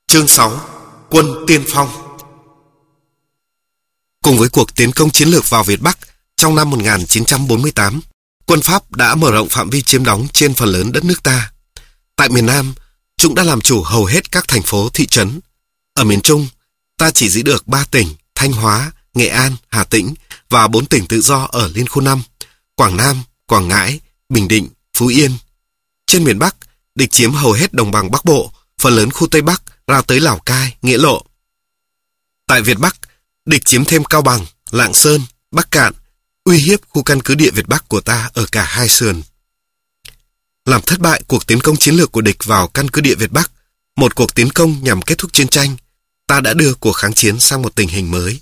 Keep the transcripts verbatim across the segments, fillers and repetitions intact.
Chương sáu. Quân tiên phong. Cùng với cuộc tiến công chiến lược vào Việt Bắc trong năm một nghìn chín trăm bốn mươi tám, quân Pháp đã mở rộng phạm vi chiếm đóng trên phần lớn đất nước ta. Tại miền Nam, chúng đã làm chủ hầu hết các thành phố, thị trấn. Ở miền Trung, ta chỉ giữ được ba tỉnh Thanh Hóa, Nghệ An, Hà Tĩnh và bốn tỉnh tự do ở Liên khu năm, Quảng Nam, Quảng Ngãi, Bình Định, Phú Yên. Trên miền Bắc, địch chiếm hầu hết đồng bằng Bắc Bộ, phần lớn khu Tây Bắc ra tới Lào Cai, Nghĩa Lộ. Tại Việt Bắc, địch chiếm thêm Cao Bằng, Lạng Sơn, Bắc Cạn, uy hiếp khu căn cứ địa Việt Bắc của ta ở cả hai sườn. Làm thất bại cuộc tiến công chiến lược của địch vào căn cứ địa Việt Bắc, một cuộc tiến công nhằm kết thúc chiến tranh, ta đã đưa cuộc kháng chiến sang một tình hình mới.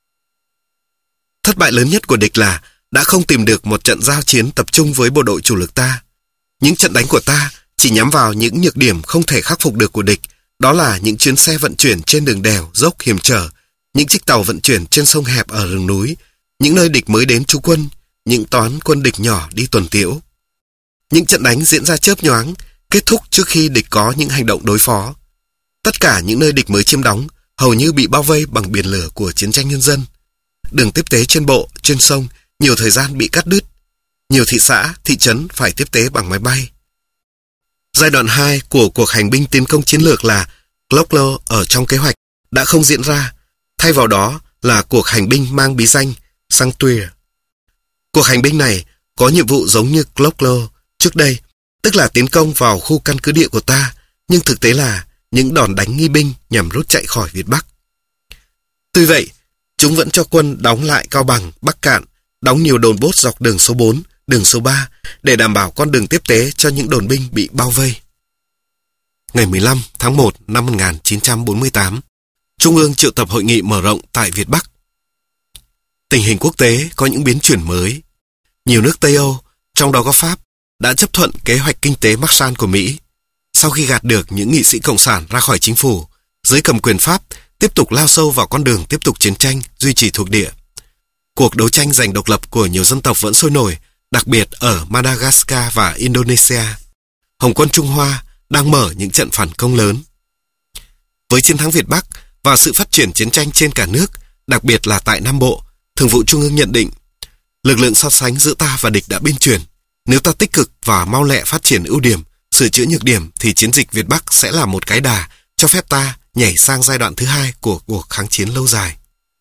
Thất bại lớn nhất của địch là đã không tìm được một trận giao chiến tập trung với bộ đội chủ lực ta. Những trận đánh của ta chỉ nhắm vào những nhược điểm không thể khắc phục được của địch, đó là những chuyến xe vận chuyển trên đường đèo, dốc hiểm trở, những chiếc tàu vận chuyển trên sông hẹp ở rừng núi, những nơi địch mới đến trú quân, những toán quân địch nhỏ đi tuần tiễu. Những trận đánh diễn ra chớp nhoáng, kết thúc trước khi địch có những hành động đối phó. Tất cả những nơi địch mới chiếm đóng hầu như bị bao vây bằng biển lửa của chiến tranh nhân dân. Đường tiếp tế trên bộ, trên sông nhiều thời gian bị cắt đứt. Nhiều thị xã, thị trấn phải tiếp tế bằng máy bay. Giai đoạn hai của cuộc hành binh tiến công chiến lược là Gloglo ở trong kế hoạch đã không diễn ra, thay vào đó là cuộc hành binh mang bí danh Sanctuary. Cuộc hành binh này có nhiệm vụ giống như Gloglo trước đây, tức là tiến công vào khu căn cứ địa của ta, nhưng thực tế là những đòn đánh nghi binh nhằm rút chạy khỏi Việt Bắc. Tuy vậy, chúng vẫn cho quân đóng lại Cao Bằng, Bắc Cạn, đóng nhiều đồn bốt dọc đường số bốn, đường số ba để đảm bảo con đường tiếp tế cho những đồn binh bị bao vây. Ngày mười lăm tháng một năm một nghìn chín trăm bốn mươi tám, Trung ương triệu tập hội nghị mở rộng tại Việt Bắc. Tình hình quốc tế có những biến chuyển mới. Nhiều nước Tây Âu, trong đó có Pháp, đã chấp thuận kế hoạch kinh tế Marshall của Mỹ. Sau khi gạt được những nghị sĩ cộng sản ra khỏi chính phủ, giới cầm quyền Pháp tiếp tục lao sâu vào con đường tiếp tục chiến tranh, duy trì thuộc địa. Cuộc đấu tranh giành độc lập của nhiều dân tộc vẫn sôi nổi, đặc biệt ở Madagascar và Indonesia. Hồng quân Trung Hoa đang mở những trận phản công lớn. Với chiến thắng Việt Bắc và sự phát triển chiến tranh trên cả nước, đặc biệt là tại Nam Bộ, Thường vụ Trung ương nhận định, lực lượng so sánh giữa ta và địch đã biên chuyển. Nếu ta tích cực và mau lẹ phát triển ưu điểm, sửa chữa nhược điểm, thì chiến dịch Việt Bắc sẽ là một cái đà cho phép ta nhảy sang giai đoạn thứ hai của cuộc kháng chiến lâu dài.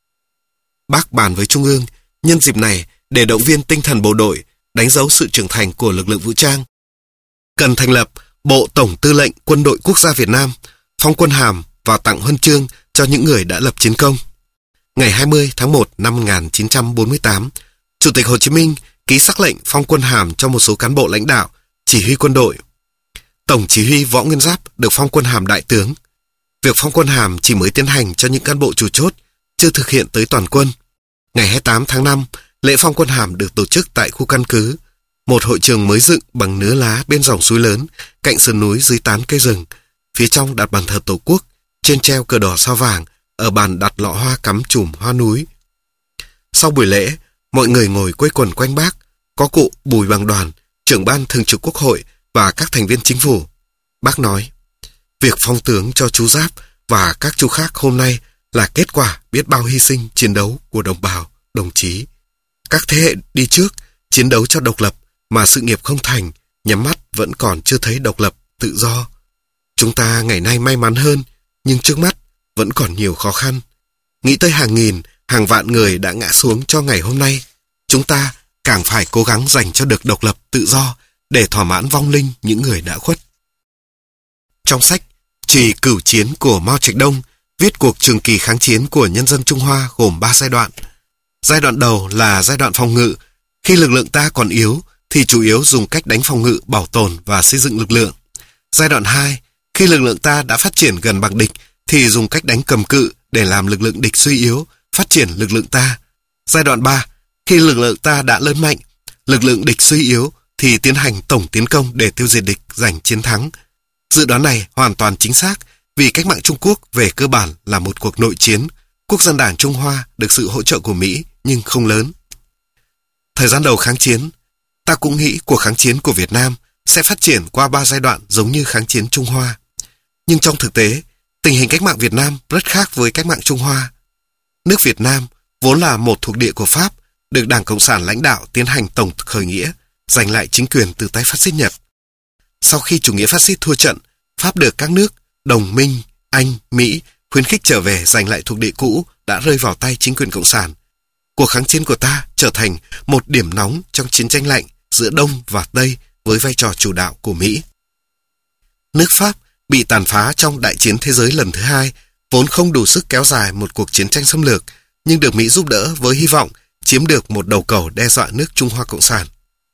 Bác bàn với Trung ương nhân dịp này để động viên tinh thần bộ đội, đánh dấu sự trưởng thành của lực lượng vũ trang. Cần thành lập Bộ Tổng Tư lệnh Quân đội Quốc gia Việt Nam, phong quân hàm và tặng huân chương cho những người đã lập chiến công. Ngày hai mươi tháng một năm một nghìn chín trăm bốn mươi tám, Chủ tịch Hồ Chí Minh ký sắc lệnh phong quân hàm cho một số cán bộ lãnh đạo, chỉ huy quân đội. Tổng chỉ huy Võ Nguyên Giáp được phong quân hàm đại tướng. Việc phong quân hàm chỉ mới tiến hành cho những cán bộ chủ chốt, chưa thực hiện tới toàn quân. Ngày hai mươi tám tháng năm, lễ phong quân hàm được tổ chức tại khu căn cứ, một hội trường mới dựng bằng nứa lá bên dòng suối lớn, cạnh sườn núi dưới tán cây rừng. Phía trong đặt bàn thờ Tổ quốc, trên treo cờ đỏ sao vàng, ở bàn đặt lọ hoa cắm chùm hoa núi. Sau buổi lễ, mọi người ngồi quây quần quanh bác, có cụ Bùi Bằng Đoàn, trưởng ban thường trực Quốc hội và các thành viên chính phủ. Bác nói, việc phong tướng cho chú Giáp và các chú khác hôm nay là kết quả biết bao hy sinh chiến đấu của đồng bào, đồng chí. Các thế hệ đi trước chiến đấu cho độc lập mà sự nghiệp không thành, nhắm mắt vẫn còn chưa thấy độc lập, tự do. Chúng ta ngày nay may mắn hơn, nhưng trước mắt vẫn còn nhiều khó khăn. Nghĩ tới hàng nghìn, hàng vạn người đã ngã xuống cho ngày hôm nay, chúng ta càng phải cố gắng giành cho được độc lập, tự do để thỏa mãn vong linh những người đã khuất. Trong sách Trì Cửu Chiến của Mao Trạch Đông, viết cuộc trường kỳ kháng chiến của nhân dân Trung Hoa gồm ba giai đoạn. Giai đoạn đầu là giai đoạn phòng ngự. Khi lực lượng ta còn yếu thì chủ yếu dùng cách đánh phòng ngự, bảo tồn và xây dựng lực lượng. Giai đoạn hai, khi lực lượng ta đã phát triển gần bằng địch thì dùng cách đánh cầm cự để làm lực lượng địch suy yếu, phát triển lực lượng ta. Giai đoạn ba, khi lực lượng ta đã lớn mạnh, lực lượng địch suy yếu thì tiến hành tổng tiến công để tiêu diệt địch, giành chiến thắng. Dự đoán này hoàn toàn chính xác vì cách mạng Trung Quốc về cơ bản là một cuộc nội chiến. Quốc dân đảng Trung Hoa được sự hỗ trợ của Mỹ nhưng không lớn. Thời gian đầu kháng chiến, ta cũng nghĩ cuộc kháng chiến của Việt Nam sẽ phát triển qua ba giai đoạn giống như kháng chiến Trung Hoa. Nhưng trong thực tế, Tình hình cách mạng Việt Nam rất khác với cách mạng Trung Hoa. Nước Việt Nam vốn là một thuộc địa của Pháp, được Đảng Cộng sản lãnh đạo tiến hành tổng khởi nghĩa, giành lại chính quyền từ tay phát xít Nhật. Sau khi chủ nghĩa phát xít thua trận, Pháp được các nước đồng minh Anh, Mỹ khuyến khích trở về giành lại thuộc địa cũ đã rơi vào tay chính quyền Cộng sản. Cuộc kháng chiến của ta trở thành một điểm nóng trong chiến tranh lạnh giữa Đông và Tây với vai trò chủ đạo của Mỹ. Nước Pháp bị tàn phá trong Đại chiến thế giới lần thứ hai, vốn không đủ sức kéo dài một cuộc chiến tranh xâm lược, nhưng được Mỹ giúp đỡ với hy vọng chiếm được một đầu cầu đe dọa nước Trung Hoa Cộng sản.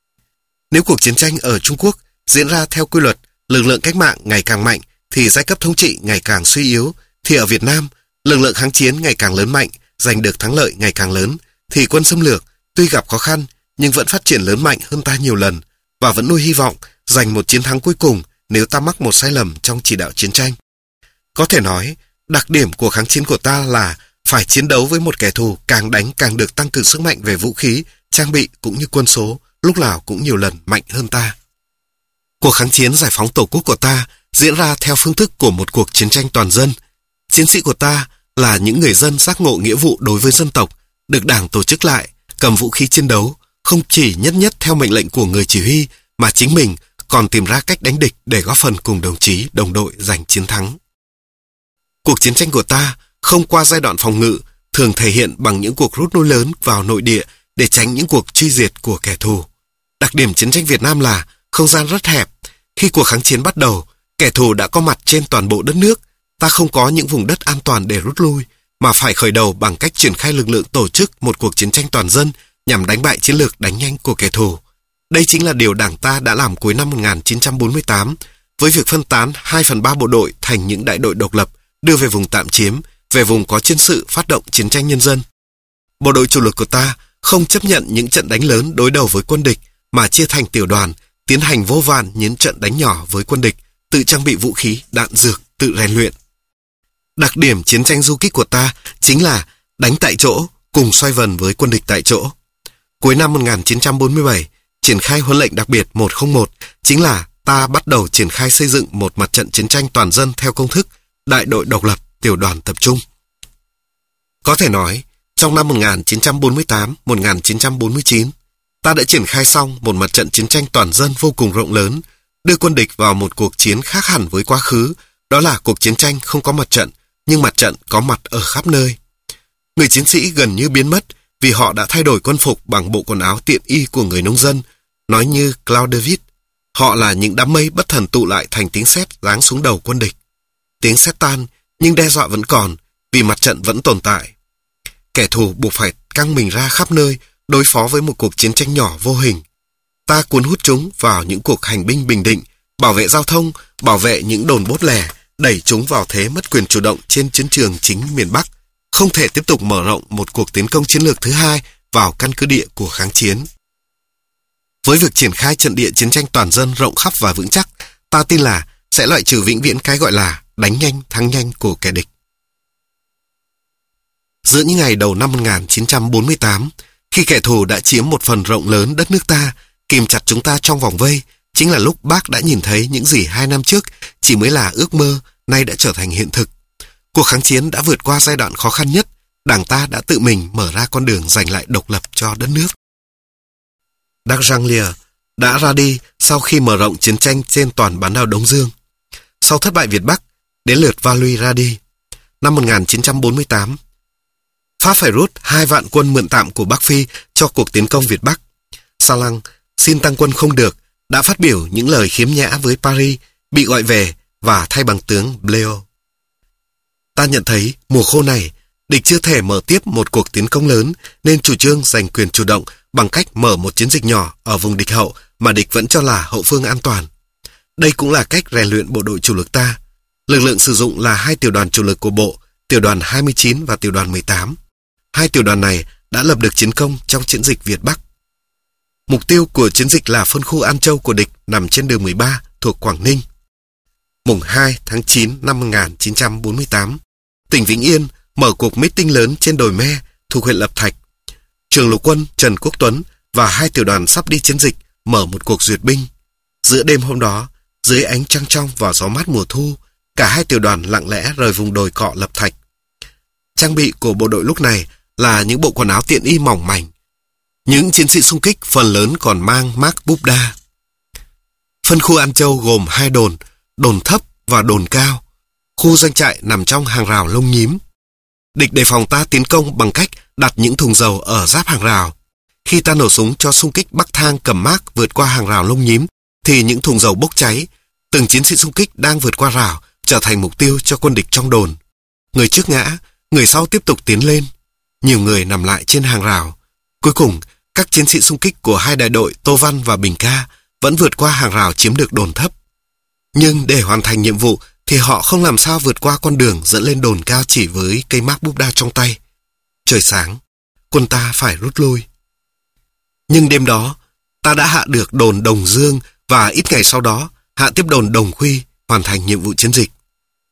Nếu cuộc chiến tranh ở Trung Quốc diễn ra theo quy luật lực lượng cách mạng ngày càng mạnh thì giai cấp thống trị ngày càng suy yếu, thì ở Việt Nam lực lượng kháng chiến ngày càng lớn mạnh, giành được thắng lợi ngày càng lớn, thì quân xâm lược tuy gặp khó khăn nhưng vẫn phát triển lớn mạnh hơn ta nhiều lần và vẫn nuôi hy vọng giành một chiến thắng cuối cùng nếu ta mắc một sai lầm trong chỉ đạo chiến tranh. Có thể nói, đặc điểm của kháng chiến của ta là phải chiến đấu với một kẻ thù càng đánh càng được tăng cường sức mạnh về vũ khí, trang bị cũng như quân số, lúc nào cũng nhiều lần mạnh hơn ta. Cuộc kháng chiến giải phóng Tổ quốc của ta diễn ra theo phương thức của một cuộc chiến tranh toàn dân. Chiến sĩ của ta là những người dân giác ngộ nghĩa vụ đối với dân tộc, được Đảng tổ chức lại, cầm vũ khí chiến đấu, không chỉ nhất nhất theo mệnh lệnh của người chỉ huy, mà chính mình còn tìm ra cách đánh địch để góp phần cùng đồng chí, đồng đội giành chiến thắng. Cuộc chiến tranh của ta không qua giai đoạn phòng ngự, thường thể hiện bằng những cuộc rút lui lớn vào nội địa để tránh những cuộc truy diệt của kẻ thù. Đặc điểm chiến tranh Việt Nam là không gian rất hẹp. Khi cuộc kháng chiến bắt đầu, kẻ thù đã có mặt trên toàn bộ đất nước. Ta không có những vùng đất an toàn để rút lui, mà phải khởi đầu bằng cách triển khai lực lượng tổ chức một cuộc chiến tranh toàn dân nhằm đánh bại chiến lược đánh nhanh của kẻ thù. Đây chính là điều Đảng ta đã làm cuối năm một nghìn chín trăm bốn mươi tám, với việc phân tán hai phần ba bộ đội thành những đại đội độc lập, đưa về vùng tạm chiếm, về vùng có chiến sự phát động chiến tranh nhân dân. Bộ đội chủ lực của ta không chấp nhận những trận đánh lớn đối đầu với quân địch, mà chia thành tiểu đoàn, tiến hành vô vàn những trận đánh nhỏ với quân địch, tự trang bị vũ khí, đạn dược, tự rèn luyện. Đặc điểm chiến tranh du kích của ta chính là đánh tại chỗ, cùng xoay vần với quân địch tại chỗ. Cuối năm một nghìn chín trăm bốn mươi bảy, triển khai huấn lệnh đặc biệt một không một, chính là ta bắt đầu triển khai xây dựng một mặt trận chiến tranh toàn dân theo công thức đại đội độc lập, tiểu đoàn tập trung. Có thể nói, trong năm một nghìn chín trăm bốn mươi tám đến một nghìn chín trăm bốn mươi chín, ta đã triển khai xong một mặt trận chiến tranh toàn dân vô cùng rộng lớn, đưa quân địch vào một cuộc chiến khác hẳn với quá khứ, đó là cuộc chiến tranh không có mặt trận, nhưng mặt trận có mặt ở khắp nơi. Người chiến sĩ gần như biến mất vì họ đã thay đổi quân phục bằng bộ quần áo tiện y của người nông dân. Nói như Claude David, họ là những đám mây bất thần tụ lại thành tiếng sét giáng xuống đầu quân địch. Tiếng sét tan, nhưng đe dọa vẫn còn, vì mặt trận vẫn tồn tại. Kẻ thù buộc phải căng mình ra khắp nơi, đối phó với một cuộc chiến tranh nhỏ vô hình. Ta cuốn hút chúng vào những cuộc hành binh bình định, bảo vệ giao thông, bảo vệ những đồn bốt lẻ, đẩy chúng vào thế mất quyền chủ động trên chiến trường chính miền Bắc, không thể tiếp tục mở rộng một cuộc tiến công chiến lược thứ hai vào căn cứ địa của kháng chiến. Với việc triển khai trận địa chiến tranh toàn dân rộng khắp và vững chắc, ta tin là sẽ loại trừ vĩnh viễn cái gọi là đánh nhanh thắng nhanh của kẻ địch. Giữa những ngày đầu năm một nghìn chín trăm bốn mươi tám, khi kẻ thù đã chiếm một phần rộng lớn đất nước ta, kìm chặt chúng ta trong vòng vây, chính là lúc Bác đã nhìn thấy những gì hai năm trước chỉ mới là ước mơ, nay đã trở thành hiện thực. Cuộc kháng chiến đã vượt qua giai đoạn khó khăn nhất, Đảng ta đã tự mình mở ra con đường giành lại độc lập cho đất nước. Darjeeling đã ra đi sau khi mở rộng chiến tranh trên toàn bán đảo Đông Dương. Sau thất bại Việt Bắc, đến lượt Valois ra đi. Năm một nghìn chín trăm bốn mươi tám, Pháp phải rút hai vạn quân mượn tạm của Bắc Phi cho cuộc tiến công Việt Bắc. Salang xin tăng quân không được, đã phát biểu những lời khiếm nhã với Paris, bị gọi về và thay bằng tướng Bleo. Ta nhận thấy mùa khô này, địch chưa thể mở tiếp một cuộc tiến công lớn, nên chủ trương giành quyền chủ động bằng cách mở một chiến dịch nhỏ ở vùng địch hậu mà địch vẫn cho là hậu phương an toàn. Đây cũng là cách rèn luyện bộ đội chủ lực ta. Lực lượng sử dụng là hai tiểu đoàn chủ lực của bộ, tiểu đoàn hai mươi chín và tiểu đoàn mười tám. Hai tiểu đoàn này đã lập được chiến công trong chiến dịch Việt Bắc. Mục tiêu của chiến dịch là phân khu An Châu của địch nằm trên đường mười ba thuộc Quảng Ninh. Mùng hai tháng chín năm một nghìn chín trăm bốn mươi tám, tỉnh Vĩnh Yên mở cuộc meeting lớn trên đồi Me thuộc huyện Lập Thạch. Trường lục quân Trần Quốc Tuấn và hai tiểu đoàn sắp đi chiến dịch mở một cuộc duyệt binh. Giữa đêm hôm đó, dưới ánh trăng trong và gió mát mùa thu, cả hai tiểu đoàn lặng lẽ rời vùng đồi cọ lập thạch. Trang bị của bộ đội lúc này là những bộ quần áo tiện y mỏng mảnh. Những chiến sĩ xung kích phần lớn còn mang mác Bubda. Phân khu An Châu gồm hai đồn, đồn thấp và đồn cao. Khu doanh trại nằm trong hàng rào lông nhím. Địch đề phòng ta tiến công bằng cách đặt những thùng dầu ở giáp hàng rào. Khi ta nổ súng cho xung kích bắc thang cầm mác vượt qua hàng rào lông nhím, thì những thùng dầu bốc cháy. Từng chiến sĩ xung kích đang vượt qua rào trở thành mục tiêu cho quân địch trong đồn. Người trước ngã, người sau tiếp tục tiến lên. Nhiều người nằm lại trên hàng rào. Cuối cùng, các chiến sĩ xung kích của hai đại đội Tô Văn và Bình Ca vẫn vượt qua hàng rào chiếm được đồn thấp. Nhưng để hoàn thành nhiệm vụ thì họ không làm sao vượt qua con đường dẫn lên đồn cao chỉ với cây mác Bubda trong tay. Trời sáng, quân ta phải rút lui. Nhưng đêm đó, ta đã hạ được đồn Đồng Dương và ít ngày sau đó hạ tiếp đồn Đồng Khuy, hoàn thành nhiệm vụ chiến dịch.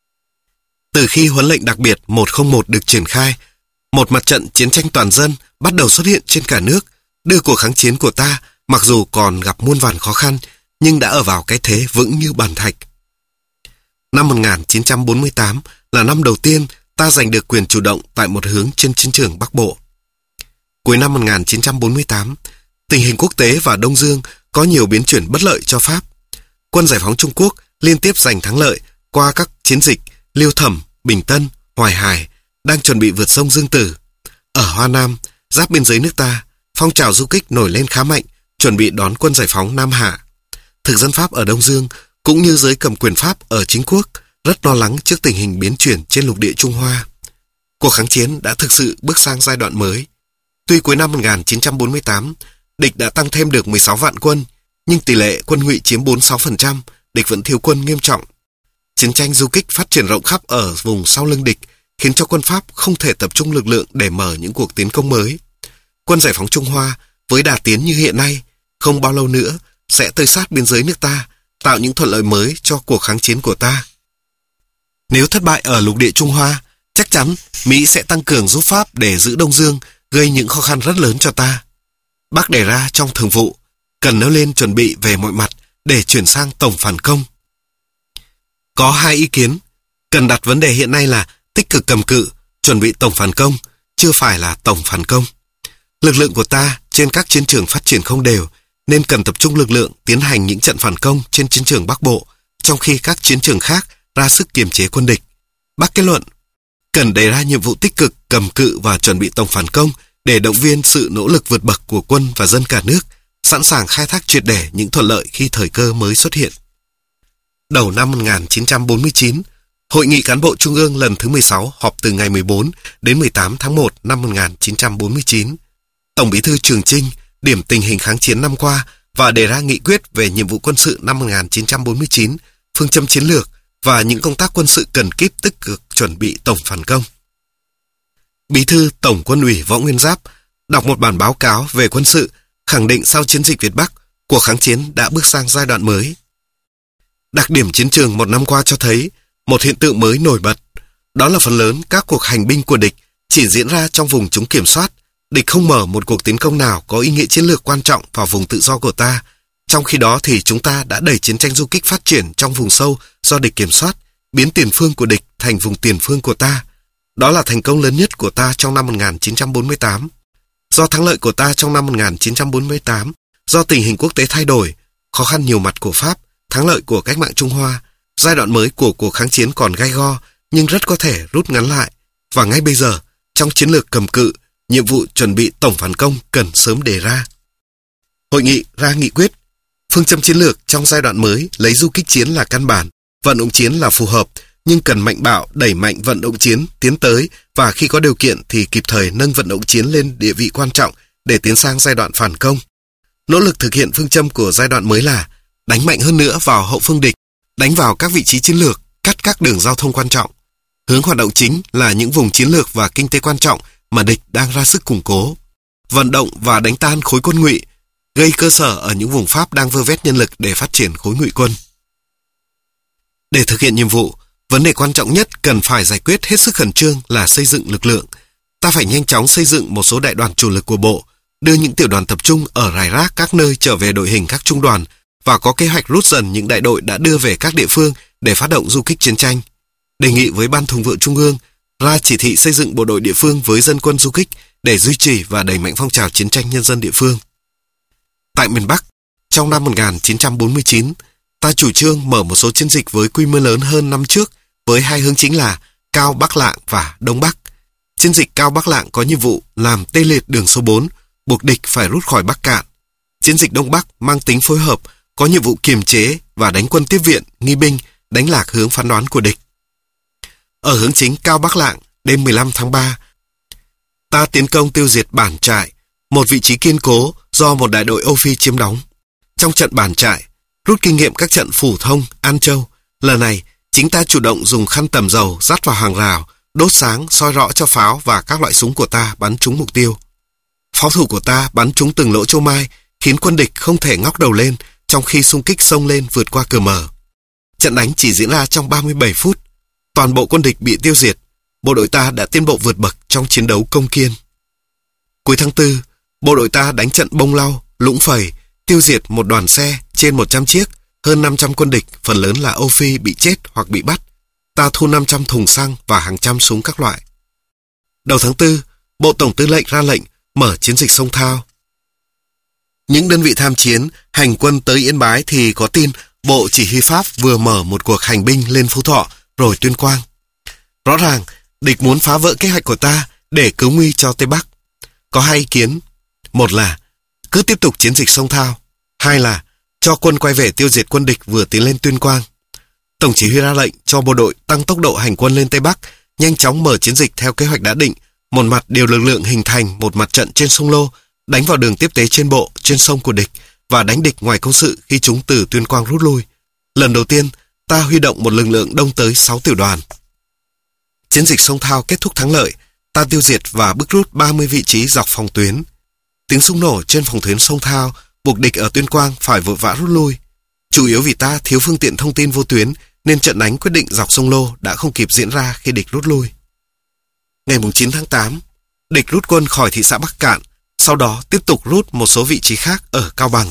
Từ khi huấn lệnh đặc biệt một không một được triển khai, một mặt trận chiến tranh toàn dân bắt đầu xuất hiện trên cả nước, đưa cuộc kháng chiến của ta mặc dù còn gặp muôn vàn khó khăn nhưng đã ở vào cái thế vững như bàn thạch. Năm một nghìn chín trăm bốn mươi tám là năm đầu tiên ta giành được quyền chủ động tại một hướng trên chiến trường Bắc Bộ. Cuối năm một nghìn chín trăm bốn mươi tám, tình hình quốc tế và Đông Dương có nhiều biến chuyển bất lợi cho Pháp. Quân giải phóng Trung Quốc liên tiếp giành thắng lợi qua các chiến dịch Liêu Thẩm, Bình Tân, Hoài Hải, đang chuẩn bị vượt sông Dương Tử. Ở Hoa Nam, giáp biên giới nước ta, phong trào du kích nổi lên khá mạnh, chuẩn bị đón quân giải phóng Nam Hạ. Thực dân Pháp ở Đông Dương cũng như giới cầm quyền Pháp ở chính quốc rất lo lắng trước tình hình biến chuyển trên lục địa Trung Hoa. Cuộc kháng chiến đã thực sự bước sang giai đoạn mới. Tuy cuối năm một nghìn chín trăm bốn mươi tám, địch đã tăng thêm được mười sáu vạn quân, nhưng tỷ lệ quân Ngụy chiếm bốn mươi sáu phần trăm, địch vẫn thiếu quân nghiêm trọng. Chiến tranh du kích phát triển rộng khắp ở vùng sau lưng địch, khiến cho quân Pháp không thể tập trung lực lượng để mở những cuộc tiến công mới. Quân giải phóng Trung Hoa với đà tiến như hiện nay, không bao lâu nữa sẽ tới sát biên giới nước ta, tạo những thuận lợi mới cho cuộc kháng chiến của ta. Nếu thất bại ở lục địa Trung Hoa, chắc chắn Mỹ sẽ tăng cường giúp Pháp để giữ Đông Dương, gây những khó khăn rất lớn cho ta. Bác đề ra trong thường vụ, cần nêu lên chuẩn bị về mọi mặt để chuyển sang tổng phản công. Có hai ý kiến, cần đặt vấn đề hiện nay là tích cực cầm cự, chuẩn bị tổng phản công, chưa phải là tổng phản công. Lực lượng của ta trên các chiến trường phát triển không đều, nên cần tập trung lực lượng tiến hành những trận phản công trên chiến trường Bắc Bộ, trong khi các chiến trường khác ra sức kiềm chế quân địch. Bác kết luận, cần đề ra nhiệm vụ tích cực cầm cự và chuẩn bị tổng phản công để động viên sự nỗ lực vượt bậc của quân và dân cả nước, sẵn sàng khai thác triệt để những thuận lợi khi thời cơ mới xuất hiện. Đầu năm một nghìn chín trăm bốn mươi chín, Hội nghị cán bộ Trung ương lần thứ mười sáu họp từ ngày mười bốn đến mười tám tháng một năm một nghìn chín trăm bốn mươi chín. Tổng Bí thư Trường Chinh điểm tình hình kháng chiến năm qua và đề ra nghị quyết về nhiệm vụ quân sự năm một nghìn chín trăm bốn mươi chín, phương châm chiến lược và những công tác quân sự cần kíp tích cực chuẩn bị tổng phản công. Bí thư Tổng Quân ủy Võ Nguyên Giáp đọc một bản báo cáo về quân sự, khẳng định sau chiến dịch Việt Bắc, cuộc kháng chiến đã bước sang giai đoạn mới. Đặc điểm chiến trường một năm qua cho thấy một hiện tượng mới nổi bật, đó là phần lớn các cuộc hành binh của địch chỉ diễn ra trong vùng chúng kiểm soát. Địch không mở một cuộc tiến công nào có ý nghĩa chiến lược quan trọng vào vùng tự do của ta. Trong khi đó thì chúng ta đã đẩy chiến tranh du kích phát triển trong vùng sâu do địch kiểm soát, biến tiền phương của địch thành vùng tiền phương của ta. Đó là thành công lớn nhất của ta trong năm một nghìn chín trăm bốn mươi tám. Do thắng lợi của ta trong năm một nghìn chín trăm bốn mươi tám, do tình hình quốc tế thay đổi, khó khăn nhiều mặt của Pháp, thắng lợi của cách mạng Trung Hoa, giai đoạn mới của cuộc kháng chiến còn gay go nhưng rất có thể rút ngắn lại. Và ngay bây giờ, trong chiến lược cầm cự, nhiệm vụ chuẩn bị tổng phản công cần sớm đề ra. Hội nghị ra nghị quyết, phương châm chiến lược trong giai đoạn mới lấy du kích chiến là căn bản, vận động chiến là phù hợp, nhưng cần mạnh bạo đẩy mạnh vận động chiến tiến tới và khi có điều kiện thì kịp thời nâng vận động chiến lên địa vị quan trọng để tiến sang giai đoạn phản công. Nỗ lực thực hiện phương châm của giai đoạn mới là đánh mạnh hơn nữa vào hậu phương địch, đánh vào các vị trí chiến lược, cắt các đường giao thông quan trọng. Hướng hoạt động chính là những vùng chiến lược và kinh tế quan trọng mà địch đang ra sức củng cố. Vận động và đánh tan khối quân Ngụy, gây cơ sở ở những vùng Pháp đang vơ vét nhân lực để phát triển khối Ngụy quân. Để thực hiện nhiệm vụ, vấn đề quan trọng nhất cần phải giải quyết hết sức khẩn trương là xây dựng lực lượng. Ta phải nhanh chóng xây dựng một số đại đoàn chủ lực của bộ, đưa những tiểu đoàn tập trung ở rải rác các nơi trở về đội hình các trung đoàn và có kế hoạch rút dần những đại đội đã đưa về các địa phương để phát động du kích chiến tranh. đề nghị với Ban Thường vụ Trung ương ra chỉ thị xây dựng bộ đội địa phương với dân quân du kích để duy trì và đẩy mạnh phong trào chiến tranh nhân dân địa phương. Tại miền Bắc, trong năm một nghìn chín trăm bốn mươi chín, ta chủ trương mở một số chiến dịch với quy mô lớn hơn năm trước với hai hướng chính là Cao Bắc Lạng và Đông Bắc. Chiến dịch Cao Bắc Lạng có nhiệm vụ làm tê liệt đường số bốn, buộc địch phải rút khỏi Bắc Cạn. Chiến dịch Đông Bắc mang tính phối hợp, có nhiệm vụ kiềm chế và đánh quân tiếp viện, nghi binh, đánh lạc hướng phán đoán của địch. Ở hướng chính Cao Bắc Lạng, đêm mười lăm tháng ba, ta tiến công tiêu diệt Bản Trại, một vị trí kiên cố do một đại đội Âu Phi chiếm đóng. Trong trận Bản Trại, rút kinh nghiệm các trận Phủ Thông, An Châu, lần này chính ta chủ động dùng khăn tầm dầu dắt vào hàng rào, đốt sáng, soi rõ cho pháo và các loại súng của ta bắn trúng mục tiêu. Pháo thủ của ta bắn trúng từng lỗ châu mai, khiến quân địch không thể ngóc đầu lên, trong khi xung kích xông lên vượt qua cửa mở. Trận đánh chỉ diễn ra trong ba mươi bảy phút, toàn bộ quân địch bị tiêu diệt. Bộ đội ta đã tiến bộ vượt bậc trong chiến đấu công kiên. Cuối tháng tư, bộ đội ta đánh trận Bông Lau, Lũng Phầy, tiêu diệt một đoàn xe trên một trăm chiếc, hơn năm trăm quân địch, phần lớn là Âu Phi bị chết hoặc bị bắt. Ta thu năm trăm thùng xăng và hàng trăm súng các loại. Đầu tháng tư, Bộ Tổng Tư lệnh ra lệnh mở chiến dịch Sông Thao. Những đơn vị tham chiến, hành quân tới Yên Bái thì có tin Bộ Chỉ huy Pháp vừa mở một cuộc hành binh lên Phú Thọ rồi Tuyên Quang. Rõ ràng, địch muốn phá vỡ kế hoạch của ta để cứu nguy cho Tây Bắc. Có hai ý kiến. Một là cứ tiếp tục chiến dịch Sông Thao. Hai là cho quân quay về tiêu diệt quân địch vừa tiến lên Tuyên Quang. Tổng chỉ huy ra lệnh cho bộ đội tăng tốc độ hành quân lên Tây Bắc, nhanh chóng mở chiến dịch theo kế hoạch đã định, một mặt điều lực lượng hình thành một mặt trận trên sông Lô, đánh vào đường tiếp tế trên bộ, trên sông của địch và đánh địch ngoài công sự khi chúng từ Tuyên Quang rút lui. Lần đầu tiên, ta huy động một lực lượng đông tới sáu tiểu đoàn. Chiến dịch Sông Thao kết thúc thắng lợi, ta tiêu diệt và bức rút ba mươi vị trí dọc phòng tuyến. Tiếng súng nổ trên phòng tuyến Sông Thao buộc địch ở Tuyên Quang phải vội vã rút lui. Chủ yếu vì ta thiếu phương tiện thông tin vô tuyến nên trận đánh quyết định dọc sông Lô đã không kịp diễn ra khi địch rút lui. Ngày chín tháng tám, địch rút quân khỏi thị xã Bắc Cạn, sau đó tiếp tục rút một số vị trí khác ở Cao Bằng.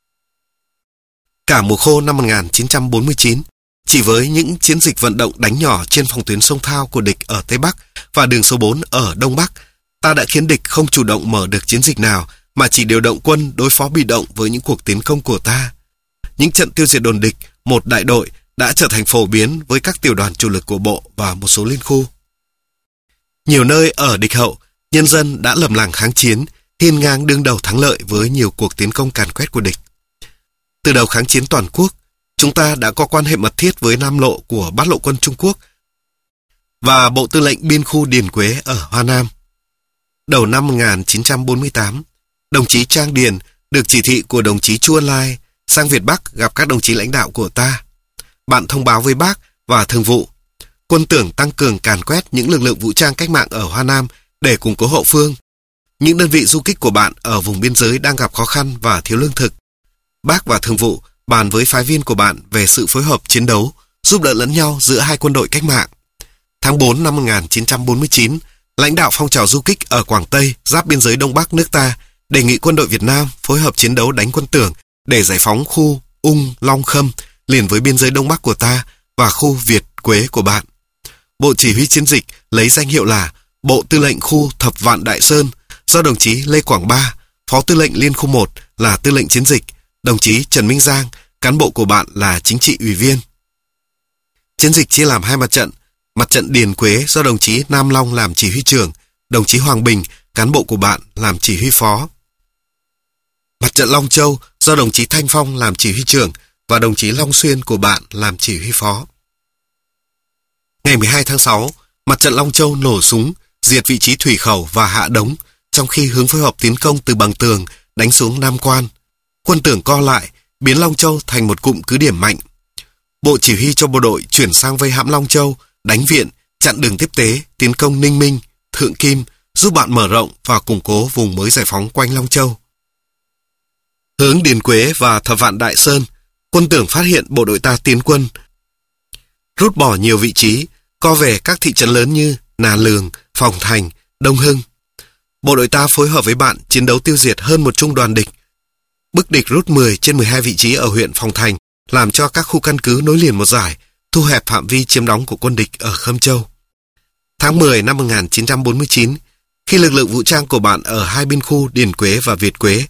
Cả mùa khô năm một nghìn chín trăm bốn mươi chín, chỉ với những chiến dịch vận động đánh nhỏ trên phòng tuyến Sông Thao của địch ở Tây Bắc và đường số bốn ở Đông Bắc, ta đã khiến địch không chủ động mở được chiến dịch nào mà chỉ điều động quân đối phó bị động với những cuộc tiến công của ta. Những trận tiêu diệt đồn địch, một đại đội đã trở thành phổ biến với các tiểu đoàn chủ lực của bộ và một số liên khu. Nhiều nơi ở địch hậu, nhân dân đã lầm làng kháng chiến, hiên ngang đương đầu thắng lợi với nhiều cuộc tiến công càn quét của địch. Từ đầu kháng chiến toàn quốc, chúng ta đã có quan hệ mật thiết với Nam Lộ của Bát Lộ quân Trung Quốc và Bộ Tư lệnh Biên khu Điền Quế ở Hoa Nam. Đầu năm một nghìn chín trăm bốn mươi tám, đồng chí Trang Điền được chỉ thị của đồng chí Chu Ân Lai sang Việt Bắc gặp các đồng chí lãnh đạo của ta. Bạn thông báo với bác và thường vụ, quân tưởng tăng cường càn quét những lực lượng vũ trang cách mạng ở Hoa Nam để củng cố hậu phương. Những đơn vị du kích của bạn ở vùng biên giới đang gặp khó khăn và thiếu lương thực. Bác và thường vụ bàn với phái viên của bạn về sự phối hợp chiến đấu, giúp đỡ lẫn nhau giữa hai quân đội cách mạng. Tháng tư năm một nghìn chín trăm bốn mươi chín, lãnh đạo phong trào du kích ở Quảng Tây, giáp biên giới Đông Bắc nước ta, đề nghị quân đội Việt Nam phối hợp chiến đấu đánh quân Tưởng để giải phóng khu Ung, Long, Khâm liền với biên giới Đông Bắc của ta và khu Việt Quế của bạn. Bộ chỉ huy chiến dịch lấy danh hiệu là Bộ Tư lệnh khu Thập Vạn Đại Sơn, do đồng chí Lê Quảng Ba, Phó Tư lệnh Liên khu một là Tư lệnh chiến dịch, đồng chí Trần Minh Giang, cán bộ của bạn là chính trị ủy viên. Chiến dịch chia làm hai mặt trận, mặt trận Điền Quế do đồng chí Nam Long làm chỉ huy trưởng, đồng chí Hoàng Bình, cán bộ của bạn làm chỉ huy phó. Mặt trận Long Châu do đồng chí Thanh Phong làm chỉ huy trưởng và đồng chí Long Xuyên của bạn làm chỉ huy phó. Ngày mười hai tháng sáu, mặt trận Long Châu nổ súng, diệt vị trí Thủy Khẩu và Hạ Đống, trong khi hướng phối hợp tiến công từ bằng tường đánh xuống Nam Quan. Quân Tưởng co lại, biến Long Châu thành một cụm cứ điểm mạnh. Bộ chỉ huy cho bộ đội chuyển sang vây hãm Long Châu, đánh viện, chặn đường tiếp tế, tiến công Ninh Minh, Thượng Kim, giúp bạn mở rộng và củng cố vùng mới giải phóng quanh Long Châu. Hướng Điền Quế và Thập Vạn Đại Sơn, Quân Tưởng phát hiện bộ đội ta tiến quân, rút bỏ nhiều vị trí, co về các thị trấn lớn như Nà Lường, Phòng Thành, Đông Hưng. Bộ đội ta phối hợp với bạn chiến đấu tiêu diệt hơn một trung đoàn địch, bức địch rút mười trên mười hai vị trí ở huyện Phòng Thành, làm cho các khu căn cứ nối liền một dải, thu hẹp phạm vi chiếm đóng của quân địch ở Khâm Châu. Tháng mười năm một nghìn chín trăm bốn mươi chín, khi lực lượng vũ trang của bạn ở hai biên khu Điền Quế và Việt Quế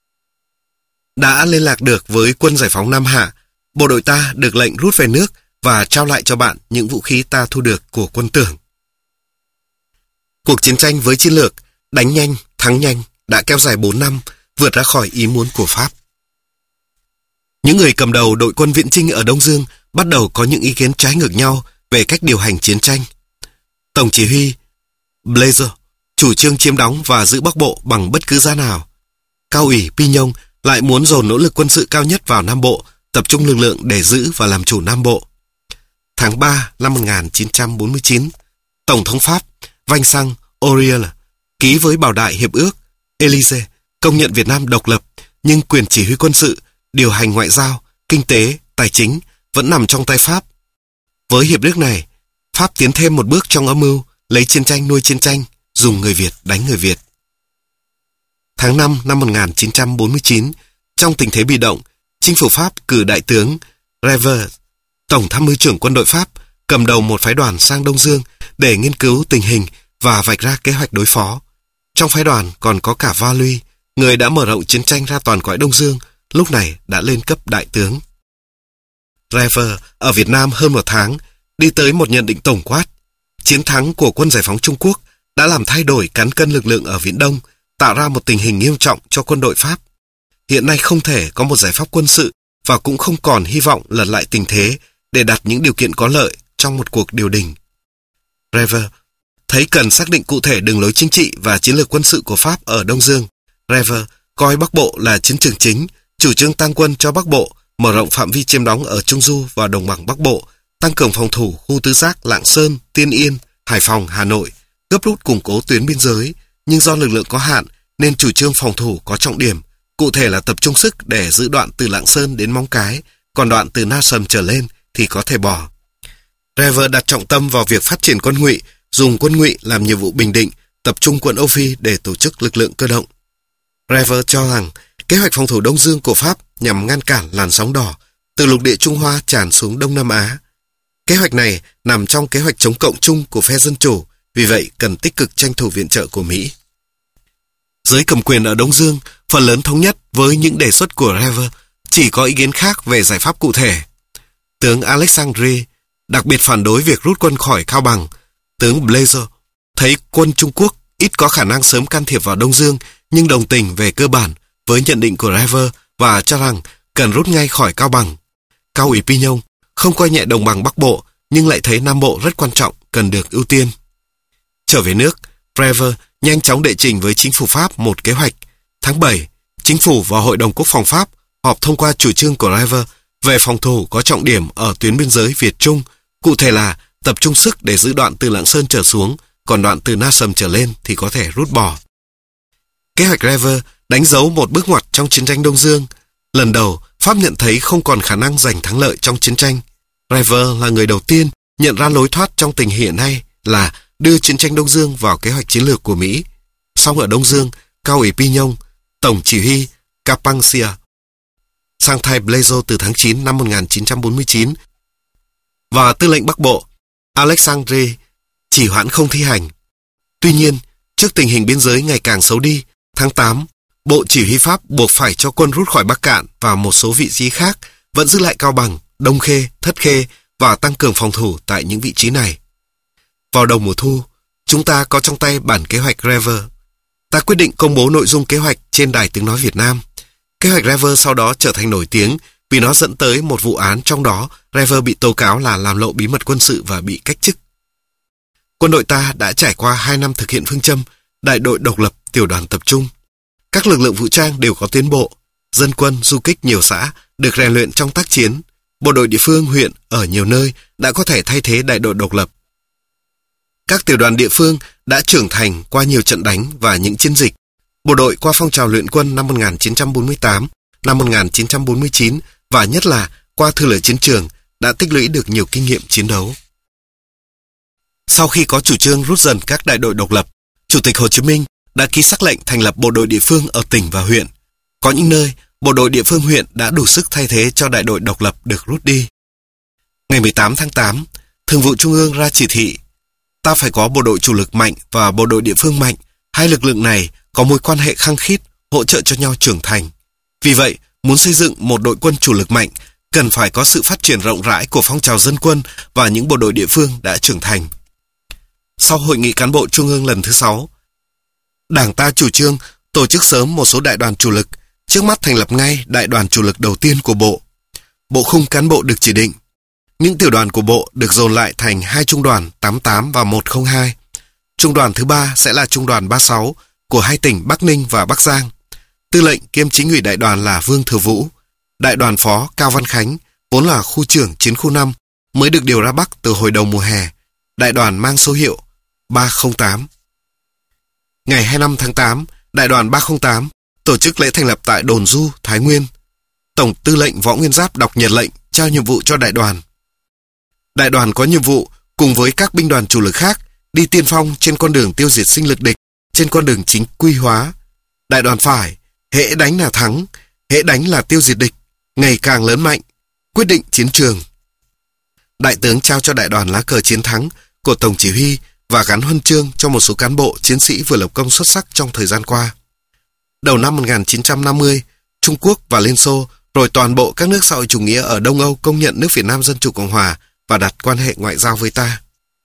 đã liên lạc được với quân giải phóng Nam Hạ, bộ đội ta được lệnh rút về nước và trao lại cho bạn những vũ khí ta thu được của quân Tưởng. Cuộc chiến tranh với chiến lược đánh nhanh, thắng nhanh đã kéo dài bốn năm, vượt ra khỏi ý muốn của Pháp. Những người cầm đầu đội quân viễn chinh ở Đông Dương bắt đầu có những ý kiến trái ngược nhau về cách điều hành chiến tranh. Tổng chỉ huy Blazer chủ trương chiếm đóng và giữ Bắc Bộ bằng bất cứ giá nào. Cao ủy Pignon lại muốn dồn nỗ lực quân sự cao nhất vào Nam Bộ, tập trung lực lượng để giữ và làm chủ Nam Bộ. Tháng ba năm một nghìn chín trăm bốn mươi chín, Tổng thống Pháp Vincent Auriol ký với Bảo đại hiệp ước Élysée công nhận Việt Nam độc lập, nhưng quyền chỉ huy quân sự, điều hành ngoại giao, kinh tế, tài chính vẫn nằm trong tay Pháp. Với hiệp ước này, Pháp tiến thêm một bước trong âm mưu lấy chiến tranh nuôi chiến tranh, dùng người Việt đánh người Việt. Tháng năm năm một nghìn chín trăm bốn mươi chín, trong tình thế bị động, chính phủ Pháp cử đại tướng Revers, tổng tham mưu trưởng quân đội Pháp, cầm đầu một phái đoàn sang Đông Dương để nghiên cứu tình hình và vạch ra kế hoạch đối phó. Trong phái đoàn còn có cả Valois, người đã mở rộng chiến tranh ra toàn cõi Đông Dương, lúc này đã lên cấp đại tướng. Revers ở Việt Nam hơn một tháng, đi tới một nhận định tổng quát. Chiến thắng của quân giải phóng Trung Quốc đã làm thay đổi cán cân lực lượng ở Viễn Đông, tạo ra một tình hình nghiêm trọng cho quân đội Pháp. Hiện nay không thể có một giải pháp quân sự và cũng không còn hy vọng lật lại tình thế để đặt những điều kiện có lợi trong một cuộc điều đình. Revers thấy cần xác định cụ thể đường lối chính trị và chiến lược quân sự của Pháp ở Đông Dương. Revers coi Bắc Bộ là chiến trường chính, chủ trương tăng quân cho Bắc Bộ, mở rộng phạm vi chiếm đóng ở Trung Du và Đồng bằng Bắc Bộ, tăng cường phòng thủ khu tứ giác Lạng Sơn, Tiên Yên, Hải Phòng, Hà Nội, gấp rút củng cố tuyến biên giới, nhưng do lực lượng có hạn nên chủ trương phòng thủ có trọng điểm, cụ thể là tập trung sức để giữ đoạn từ Lạng Sơn đến Móng Cái, còn đoạn từ Na Sầm trở lên thì có thể bỏ. Revers đặt trọng tâm vào việc phát triển quân Ngụy, dùng quân Ngụy làm nhiệm vụ bình định, tập trung quận Âu Phi để tổ chức lực lượng cơ động. Revers cho rằng kế hoạch phòng thủ Đông Dương của Pháp nhằm ngăn cản làn sóng đỏ từ lục địa Trung Hoa tràn xuống Đông Nam Á. Kế hoạch này nằm trong kế hoạch chống cộng chung của phe Dân Chủ, vì vậy cần tích cực tranh thủ viện trợ của Mỹ. Giới cầm quyền ở Đông Dương phần lớn thống nhất với những đề xuất của Revers, chỉ có ý kiến khác về giải pháp cụ thể. Tướng Alexandre đặc biệt phản đối việc rút quân khỏi Cao Bằng. Tướng Blazer thấy quân Trung Quốc ít có khả năng sớm can thiệp vào Đông Dương, nhưng đồng tình về cơ bản với nhận định của Revers và cho rằng cần rút ngay khỏi Cao Bằng. Cao ủy Pignon không coi nhẹ đồng bằng Bắc Bộ, nhưng lại thấy Nam Bộ rất quan trọng, cần được ưu tiên. Trở về nước, Revers nhanh chóng đệ trình với chính phủ Pháp một kế hoạch. Tháng bảy, chính phủ và Hội đồng Quốc phòng Pháp họp thông qua chủ trương của Revers về phòng thủ có trọng điểm ở tuyến biên giới Việt-Trung, cụ thể là tập trung sức để giữ đoạn từ Lạng Sơn trở xuống, còn đoạn từ Na Sầm trở lên thì có thể rút bỏ. Kế hoạch Revers đánh dấu một bước ngoặt trong chiến tranh Đông Dương. Lần đầu, Pháp nhận thấy không còn khả năng giành thắng lợi trong chiến tranh. Revers là người đầu tiên nhận ra lối thoát trong tình hiện nay là đưa chiến tranh Đông Dương vào kế hoạch chiến lược của Mỹ. Song ở Đông Dương, Cao ủy Pignon, Tổng chỉ huy Capangcia sang thay Blazo từ tháng chín năm một nghìn chín trăm bốn mươi chín và tư lệnh Bắc Bộ Alexandre chỉ hoãn không thi hành. Tuy nhiên, trước tình hình biên giới ngày càng xấu đi, tháng tám, Bộ Chỉ huy Pháp buộc phải cho quân rút khỏi Bắc Cạn và một số vị trí khác, vẫn giữ lại Cao Bằng, Đông Khê, Thất Khê và tăng cường phòng thủ tại những vị trí này. Vào đầu mùa thu, chúng ta có trong tay bản kế hoạch Revers. Ta quyết định công bố nội dung kế hoạch trên Đài Tiếng Nói Việt Nam. Kế hoạch Revers sau đó trở thành nổi tiếng vì nó dẫn tới một vụ án, trong đó Revers bị tố cáo là làm lộ bí mật quân sự và bị cách chức. Quân đội ta đã trải qua hai năm thực hiện phương châm đại đội độc lập, tiểu đoàn tập trung. Các lực lượng vũ trang đều có tiến bộ. Dân quân du kích nhiều xã được rèn luyện trong tác chiến. Bộ đội địa phương, huyện ở nhiều nơi đã có thể thay thế đại đội độc lập. Các tiểu đoàn địa phương đã trưởng thành qua nhiều trận đánh và những chiến dịch. Bộ đội qua phong trào luyện quân năm một nghìn chín trăm bốn mươi tám, năm một nghìn chín trăm bốn mươi chín và nhất là qua thư lệ chiến trường đã tích lũy được nhiều kinh nghiệm chiến đấu. Sau khi có chủ trương rút dần các đại đội độc lập, Chủ tịch Hồ Chí Minh đã ký sắc lệnh thành lập bộ đội địa phương ở tỉnh và huyện. Có những nơi, bộ đội địa phương huyện đã đủ sức thay thế cho đại đội độc lập được rút đi. Ngày mười tám tháng tám, Thường vụ Trung ương ra chỉ thị ta phải có bộ đội chủ lực mạnh và bộ đội địa phương mạnh. Hai lực lượng này có mối quan hệ khăng khít, hỗ trợ cho nhau trưởng thành. Vì vậy, muốn xây dựng một đội quân chủ lực mạnh, cần phải có sự phát triển rộng rãi của phong trào dân quân và những bộ đội địa phương đã trưởng thành. Sau hội nghị cán bộ Trung ương lần thứ sáu, Đảng ta chủ trương tổ chức sớm một số đại đoàn chủ lực, trước mắt thành lập ngay đại đoàn chủ lực đầu tiên của Bộ. Bộ khung cán bộ được chỉ định. Những tiểu đoàn của Bộ được dồn lại thành hai trung đoàn tám mươi tám và một không hai. Trung đoàn thứ ba sẽ là trung đoàn ba mươi sáu của hai tỉnh Bắc Ninh và Bắc Giang. Tư lệnh kiêm chính ủy đại đoàn là Vương Thừa Vũ. Đại đoàn phó Cao Văn Khánh, vốn là khu trưởng chiến khu năm, mới được điều ra Bắc từ hồi đầu mùa hè. Đại đoàn mang số hiệu ba không tám. Ngày hai mươi lăm tháng tám, đại đoàn ba không tám tổ chức lễ thành lập tại Đồn Du, Thái Nguyên. Tổng tư lệnh Võ Nguyên Giáp đọc nhật lệnh trao nhiệm vụ cho đại đoàn. Đại đoàn có nhiệm vụ cùng với các binh đoàn chủ lực khác đi tiên phong trên con đường tiêu diệt sinh lực địch, trên con đường chính quy hóa. Đại đoàn phải hễ đánh là thắng, hễ đánh là tiêu diệt địch, ngày càng lớn mạnh, quyết định chiến trường. Đại tướng trao cho đại đoàn lá cờ chiến thắng của tổng chỉ huy và gắn huân chương cho một số cán bộ chiến sĩ vừa lập công xuất sắc trong thời gian qua. Đầu năm một nghìn chín trăm năm mươi, Trung Quốc và Liên Xô rồi toàn bộ các nước xã hội chủ nghĩa ở Đông Âu công nhận nước Việt Nam Dân Chủ Cộng Hòa và đặt quan hệ ngoại giao với ta.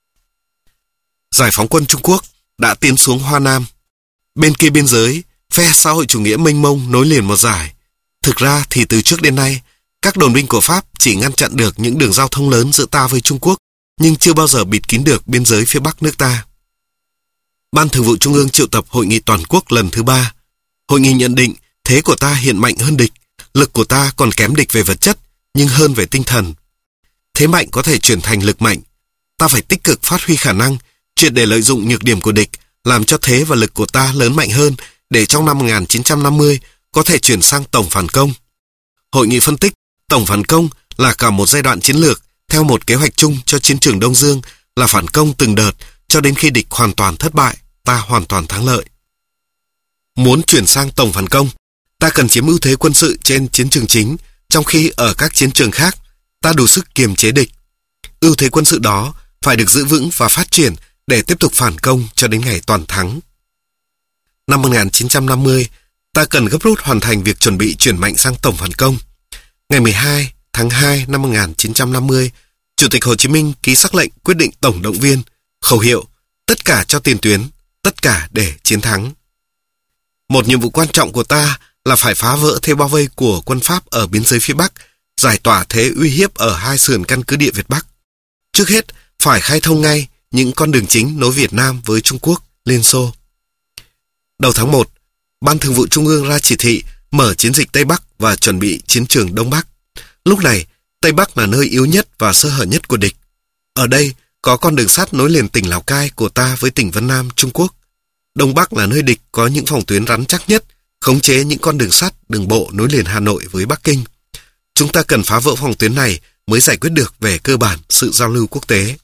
Giải phóng quân Trung Quốc đã tiến xuống Hoa Nam. Bên kia biên giới, phe xã hội chủ nghĩa mênh mông nối liền một dải. Thực ra thì từ trước đến nay, các đồn binh của Pháp chỉ ngăn chặn được những đường giao thông lớn giữa ta với Trung Quốc, nhưng chưa bao giờ bịt kín được biên giới phía Bắc nước ta. Ban Thường vụ Trung ương triệu tập hội nghị toàn quốc lần thứ ba. Hội nghị nhận định thế của ta hiện mạnh hơn địch, lực của ta còn kém địch về vật chất, nhưng hơn về tinh thần. Thế mạnh có thể chuyển thành lực mạnh. Ta phải tích cực phát huy khả năng, triệt để lợi dụng nhược điểm của địch, làm cho thế và lực của ta lớn mạnh hơn, để trong năm một nghìn chín trăm năm mươi có thể chuyển sang tổng phản công. Hội nghị phân tích, tổng phản công là cả một giai đoạn chiến lược, theo một kế hoạch chung cho chiến trường Đông Dương, là phản công từng đợt, cho đến khi địch hoàn toàn thất bại, ta hoàn toàn thắng lợi. Muốn chuyển sang tổng phản công, ta cần chiếm ưu thế quân sự trên chiến trường chính, trong khi ở các chiến trường khác, ta đủ sức kiềm chế địch. Ưu thế quân sự đó phải được giữ vững và phát triển để tiếp tục phản công cho đến ngày toàn thắng. Năm một nghìn chín trăm năm mươi, ta cần gấp rút hoàn thành việc chuẩn bị chuyển mạnh sang tổng phản công. Ngày mười hai tháng hai năm một nghìn chín trăm năm mươi, Chủ tịch Hồ Chí Minh ký sắc lệnh quyết định tổng động viên, khẩu hiệu tất cả cho tiền tuyến, tất cả để chiến thắng. Một nhiệm vụ quan trọng của ta là phải phá vỡ thế bao vây của quân Pháp ở biên giới phía Bắc, giải tỏa thế uy hiếp ở hai sườn căn cứ địa Việt Bắc. Trước hết, phải khai thông ngay những con đường chính nối Việt Nam với Trung Quốc, Liên Xô. Đầu tháng một, Ban Thường vụ Trung ương ra chỉ thị mở chiến dịch Tây Bắc và chuẩn bị chiến trường Đông Bắc. Lúc này, Tây Bắc là nơi yếu nhất và sơ hở nhất của địch. Ở đây có con đường sắt nối liền tỉnh Lào Cai của ta với tỉnh Vân Nam, Trung Quốc. Đông Bắc là nơi địch có những phòng tuyến rắn chắc nhất, khống chế những con đường sắt, đường bộ nối liền Hà Nội với Bắc Kinh. Chúng ta cần phá vỡ phòng tuyến này mới giải quyết được về cơ bản sự giao lưu quốc tế.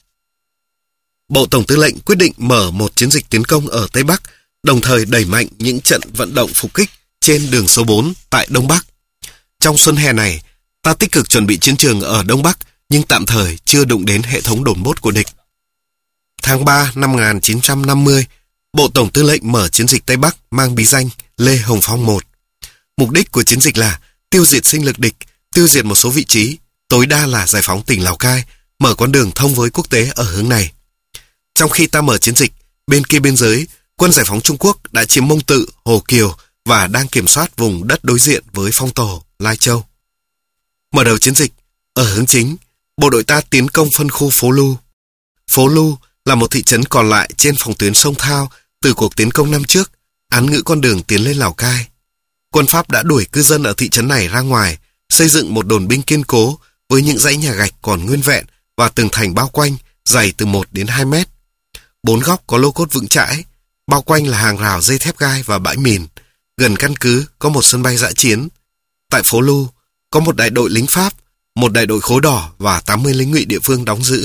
Bộ Tổng Tư lệnh quyết định mở một chiến dịch tiến công ở Tây Bắc, đồng thời đẩy mạnh những trận vận động phục kích trên đường số bốn tại Đông Bắc. Trong xuân hè này, ta tích cực chuẩn bị chiến trường ở Đông Bắc, nhưng tạm thời chưa đụng đến hệ thống đồn bốt của địch. Tháng ba năm một nghìn chín trăm năm mươi, Bộ Tổng Tư lệnh mở chiến dịch Tây Bắc mang bí danh Lê Hồng Phong một. Mục đích của chiến dịch là tiêu diệt sinh lực địch, tiêu diệt một số vị trí, tối đa là giải phóng tỉnh Lào Cai, mở con đường thông với quốc tế ở hướng này. Trong khi ta mở chiến dịch, bên kia biên giới, quân giải phóng Trung Quốc đã chiếm Mông Tự, Hồ Kiều và đang kiểm soát vùng đất đối diện với Phong Tổ, Lai Châu. Mở đầu chiến dịch, ở hướng chính, bộ đội ta tiến công phân khu Phố Lu. Phố Lu là một thị trấn còn lại trên phòng tuyến sông Thao từ cuộc tiến công năm trước, án ngữ con đường tiến lên Lào Cai. Quân Pháp đã đuổi cư dân ở thị trấn này ra ngoài, xây dựng một đồn binh kiên cố với những dãy nhà gạch còn nguyên vẹn và tường thành bao quanh dày từ một đến hai mét. Bốn góc có lô cốt vững chãi, bao quanh là hàng rào dây thép gai và bãi mìn. Gần căn cứ có một sân bay dã chiến. Tại Phố Lu có một đại đội lính Pháp, một đại đội khố đỏ và tám mươi lính ngụy địa phương đóng giữ.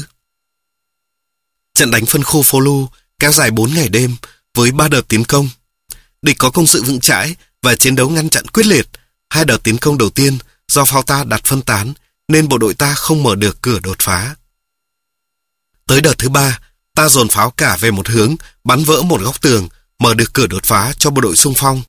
Trận đánh phân khu Phố Lu kéo dài bốn ngày đêm với ba đợt tiến công. Địch có công sự vững chãi và chiến đấu ngăn chặn quyết liệt. Hai đợt tiến công đầu tiên do pháo ta đặt phân tán, nên bộ đội ta không mở được cửa đột phá. Tới đợt thứ ba, ta dồn pháo cả về một hướng, bắn vỡ một góc tường, mở được cửa đột phá cho bộ đội xung phong.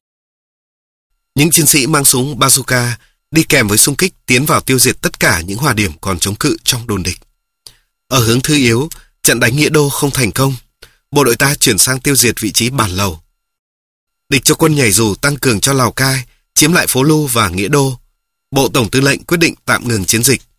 Những chiến sĩ mang súng bazooka đi kèm với xung kích tiến vào tiêu diệt tất cả những hòa điểm còn chống cự trong đồn địch. Ở hướng thứ yếu, trận đánh Nghĩa Đô không thành công. Bộ đội ta chuyển sang tiêu diệt vị trí Bản Lầu. Địch cho quân nhảy dù tăng cường cho Lào Cai, chiếm lại Phố Lu và Nghĩa Đô. Bộ Tổng Tư lệnh quyết định tạm ngừng chiến dịch.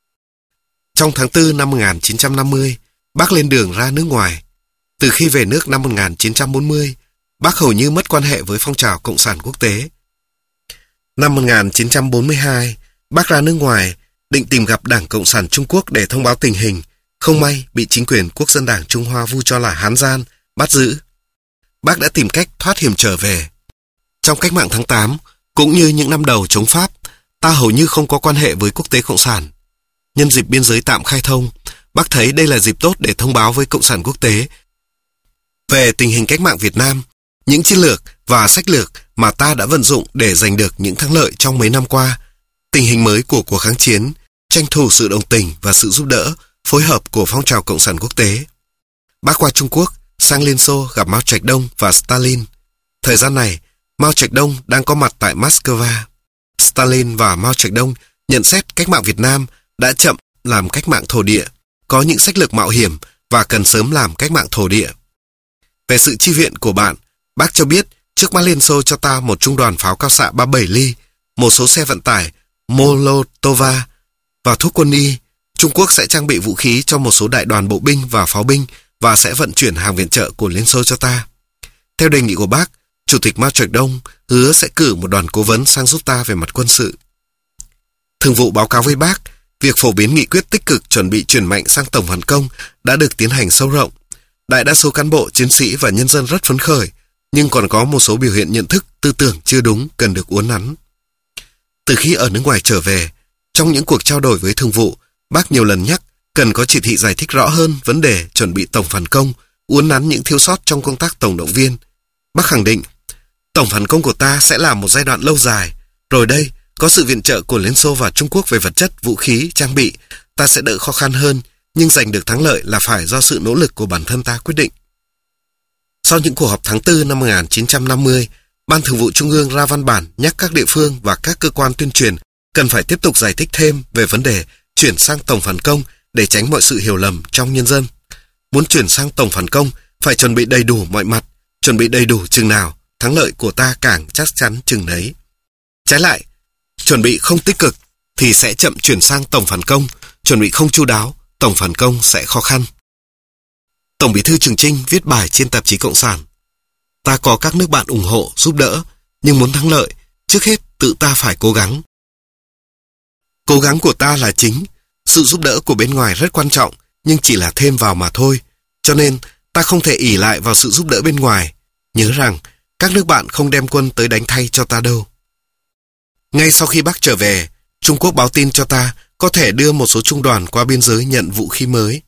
Trong tháng tư năm một nghìn chín trăm năm mươi, Bác lên đường ra nước ngoài. Từ khi về nước năm một nghìn chín trăm bốn mươi, Bác hầu như mất quan hệ với phong trào Cộng sản quốc tế. Năm một nghìn chín trăm bốn mươi hai, Bác ra nước ngoài, định tìm gặp Đảng Cộng sản Trung Quốc để thông báo tình hình. Không may bị chính quyền Quốc dân Đảng Trung Hoa vu cho là hán gian, bắt giữ. Bác đã tìm cách thoát hiểm trở về. Trong cách mạng tháng tám, cũng như những năm đầu chống Pháp, ta hầu như không có quan hệ với quốc tế Cộng sản. Nhân dịp biên giới tạm khai thông, Bác thấy đây là dịp tốt để thông báo với Cộng sản quốc tế về tình hình cách mạng Việt Nam, những chiến lược và sách lược mà ta đã vận dụng để giành được những thắng lợi trong mấy năm qua, tình hình mới của cuộc kháng chiến, tranh thủ sự đồng tình và sự giúp đỡ, phối hợp của phong trào Cộng sản quốc tế. Bác qua Trung Quốc, sang Liên Xô gặp Mao Trạch Đông và Stalin. Thời gian này, Mao Trạch Đông đang có mặt tại Moscow. Stalin và Mao Trạch Đông nhận xét cách mạng Việt Nam đã chậm làm cách mạng thổ địa, có những sách lược mạo hiểm và cần sớm làm cách mạng thổ địa. Về sự chi viện của bạn, bác cho biết trước mắt Liên Xô cho ta một trung đoàn pháo cao xạ ba mươi bảy ly, một số xe vận tải Molotova và thuốc quân y. Trung Quốc sẽ trang bị vũ khí cho một số đại đoàn bộ binh và pháo binh và sẽ vận chuyển hàng viện trợ của Liên Xô cho ta. Theo đề nghị của bác, Chủ tịch Mao Trạch Đông hứa sẽ cử một đoàn cố vấn sang giúp ta về mặt quân sự. Thường vụ báo cáo với bác, việc phổ biến nghị quyết tích cực chuẩn bị chuyển mạnh sang tổng phản công đã được tiến hành sâu rộng. Đại đa số cán bộ, chiến sĩ và nhân dân rất phấn khởi, nhưng còn có một số biểu hiện nhận thức, tư tưởng chưa đúng cần được uốn nắn. Từ khi ở nước ngoài trở về, trong những cuộc trao đổi với thường vụ, bác nhiều lần nhắc cần có chỉ thị giải thích rõ hơn vấn đề chuẩn bị tổng phản công, uốn nắn những thiếu sót trong công tác tổng động viên. Bác khẳng định, tổng phản công của ta sẽ là một giai đoạn lâu dài, rồi đây có sự viện trợ của Liên Xô và Trung Quốc về vật chất, vũ khí, trang bị, ta sẽ đỡ khó khăn hơn, nhưng giành được thắng lợi là phải do sự nỗ lực của bản thân ta quyết định. Sau những cuộc họp tháng tư năm một nghìn chín trăm năm mươi, Ban Thường vụ Trung ương ra văn bản nhắc các địa phương và các cơ quan tuyên truyền cần phải tiếp tục giải thích thêm về vấn đề chuyển sang tổng phản công để tránh mọi sự hiểu lầm trong nhân dân. Muốn chuyển sang tổng phản công phải chuẩn bị đầy đủ mọi mặt, chuẩn bị đầy đủ chừng nào, thắng lợi của ta càng chắc chắn chừng đấy. Trái lại, chuẩn bị không tích cực thì sẽ chậm chuyển sang tổng phản công, chuẩn bị không chu đáo, tổng phản công sẽ khó khăn. Tổng Bí thư Trường Chinh viết bài trên tạp chí Cộng sản: ta có các nước bạn ủng hộ, giúp đỡ, nhưng muốn thắng lợi, trước hết tự ta phải cố gắng. Cố gắng của ta là chính, sự giúp đỡ của bên ngoài rất quan trọng, nhưng chỉ là thêm vào mà thôi, cho nên ta không thể ỷ lại vào sự giúp đỡ bên ngoài. Nhớ rằng, các nước bạn không đem quân tới đánh thay cho ta đâu. Ngay sau khi bác trở về, Trung Quốc báo tin cho ta có thể đưa một số trung đoàn qua biên giới nhận vũ khí mới.